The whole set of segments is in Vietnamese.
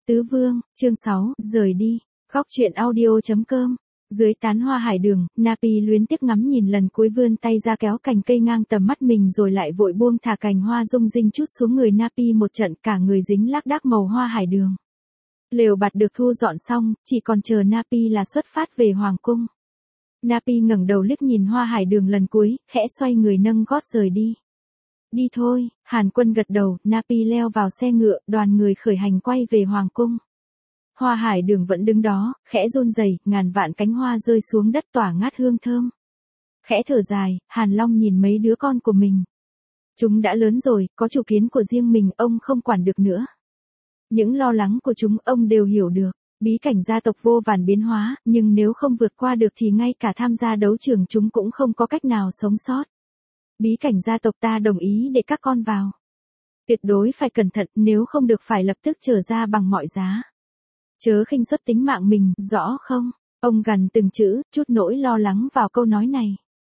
Tứ Vương, chương 6, rời đi. Góc truyện audio.com. Dưới tán hoa hải đường, Napi luyến tiếc ngắm nhìn lần cuối vươn tay ra kéo cành cây ngang tầm mắt mình rồi lại vội buông thả cành hoa rung rinh chút xuống người Napi một trận, cả người dính lác đác màu hoa hải đường. Lều bạt được thu dọn xong, chỉ còn chờ Napi là xuất phát về hoàng cung. Napi ngẩng đầu liếc nhìn hoa hải đường lần cuối, khẽ xoay người nâng gót rời đi. Đi thôi, Hàn Quân gật đầu, Napi leo vào xe ngựa, đoàn người khởi hành quay về hoàng cung. Hoa hải đường vẫn đứng đó, khẽ run rẩy, ngàn vạn cánh hoa rơi xuống đất tỏa ngát hương thơm. Khẽ thở dài, Hàn Long nhìn mấy đứa con của mình. Chúng đã lớn rồi, có chủ kiến của riêng mình, ông không quản được nữa. Những lo lắng của chúng ông đều hiểu được. Bí cảnh gia tộc vô vàn biến hóa, nhưng nếu không vượt qua được thì ngay cả tham gia đấu trường chúng cũng không có cách nào sống sót. Bí cảnh gia tộc ta đồng ý để các con vào. Tuyệt đối phải cẩn thận, nếu không được phải lập tức trở ra bằng mọi giá. Chớ khinh suất tính mạng mình, rõ không? Ông gằn từng chữ, chút nỗi lo lắng vào câu nói này.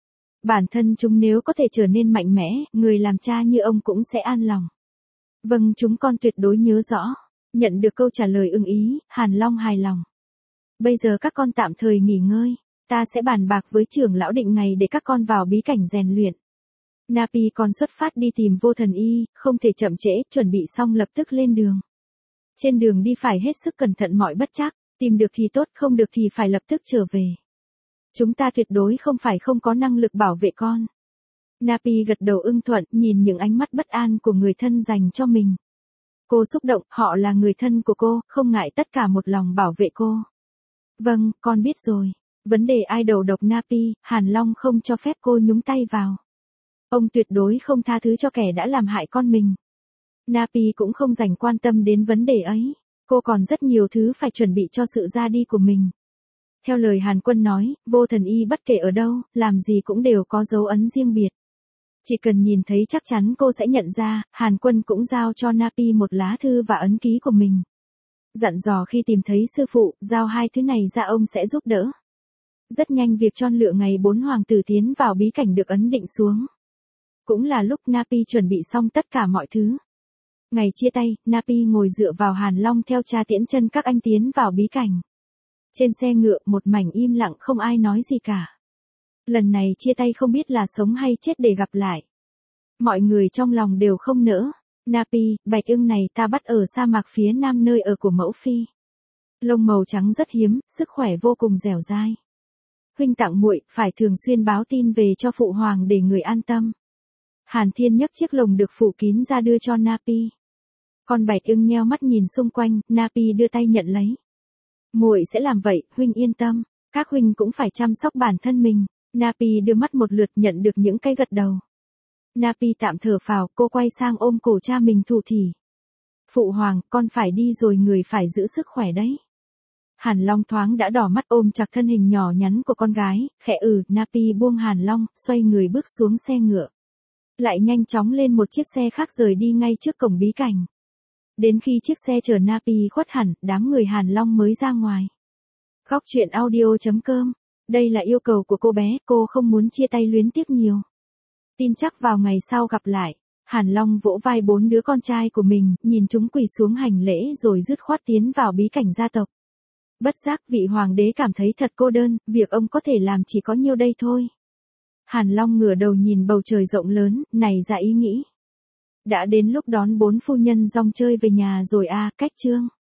Bản thân chúng nếu có thể trở nên mạnh mẽ, người làm cha như ông cũng sẽ an lòng. Vâng, chúng con tuyệt đối nhớ rõ. Nhận được câu trả lời ưng ý, Hàn Long hài lòng. Bây giờ các con tạm thời nghỉ ngơi, ta sẽ bàn bạc với trưởng lão định ngày để các con vào bí cảnh rèn luyện. Napi còn xuất phát đi tìm Vô Thần Y, không thể chậm trễ, chuẩn bị xong lập tức lên đường. Trên đường đi phải hết sức cẩn thận mọi bất trắc, tìm được thì tốt, không được thì phải lập tức trở về. Chúng ta tuyệt đối không phải không có năng lực bảo vệ con. Napi gật đầu ưng thuận, nhìn những ánh mắt bất an của người thân dành cho mình. Cô xúc động, họ là người thân của cô, không ngại tất cả một lòng bảo vệ cô. Vâng, con biết rồi. Vấn đề ai đầu độc Napi, Hàn Long không cho phép cô nhúng tay vào. Ông tuyệt đối không tha thứ cho kẻ đã làm hại con mình. Napi cũng không dành quan tâm đến vấn đề ấy. Cô còn rất nhiều thứ phải chuẩn bị cho sự ra đi của mình. Theo lời Hàn Quân nói, Vô Thần Y bất kể ở đâu, làm gì cũng đều có dấu ấn riêng biệt. Chỉ cần nhìn thấy chắc chắn cô sẽ nhận ra, Hàn Quân cũng giao cho Napi một lá thư và ấn ký của mình. Dặn dò khi tìm thấy sư phụ, giao hai thứ này ra ông sẽ giúp đỡ. Rất nhanh việc chọn lựa ngày 4 hoàng tử tiến vào bí cảnh được ấn định xuống. Cũng là lúc Napi chuẩn bị xong tất cả mọi thứ. Ngày chia tay, Napi ngồi dựa vào Hàn Long theo cha tiễn chân các anh tiến vào bí cảnh. Trên xe ngựa một mảnh im lặng, không ai nói gì cả. Lần này chia tay không biết là sống hay chết để gặp lại. Mọi người trong lòng đều không nỡ. Napi, bạch ưng này ta bắt ở sa mạc phía nam nơi ở của mẫu phi. Lông màu trắng rất hiếm, sức khỏe vô cùng dẻo dai. Huynh tặng muội, phải thường xuyên báo tin về cho phụ hoàng để người an tâm. Hàn Thiên nhấc chiếc lồng được phủ kín ra đưa cho Napi. Con bạch ưng nheo mắt nhìn xung quanh, Napi đưa tay nhận lấy. Muội sẽ làm vậy, huynh yên tâm. Các huynh cũng phải chăm sóc bản thân mình. Napi đưa mắt một lượt nhận được những cái gật đầu. Napi tạm thở phào, cô quay sang ôm cổ cha mình thủ thỉ. Phụ hoàng, con phải đi rồi, người phải giữ sức khỏe đấy. Hàn Long thoáng đã đỏ mắt ôm chặt thân hình nhỏ nhắn của con gái, khẽ Napi buông Hàn Long, xoay người bước xuống xe ngựa. Lại nhanh chóng lên một chiếc xe khác rời đi ngay trước cổng bí cảnh. Đến khi chiếc xe chở Napi khuất hẳn, đám người Hàn Long mới ra ngoài. Góc truyện audio.com. Đây là yêu cầu của cô bé, cô không muốn chia tay luyến tiếc nhiều. Tin chắc vào ngày sau gặp lại. Hàn Long vỗ vai 4 đứa con trai của mình, nhìn chúng quỳ xuống hành lễ rồi dứt khoát tiến vào bí cảnh gia tộc. Bất giác vị hoàng đế cảm thấy thật cô đơn, việc ông có thể làm chỉ có nhiêu đây thôi. Hàn Long ngửa đầu nhìn bầu trời rộng lớn, này ra ý nghĩ. Đã đến lúc đón 4 phu nhân dong chơi về nhà rồi à, cách chương.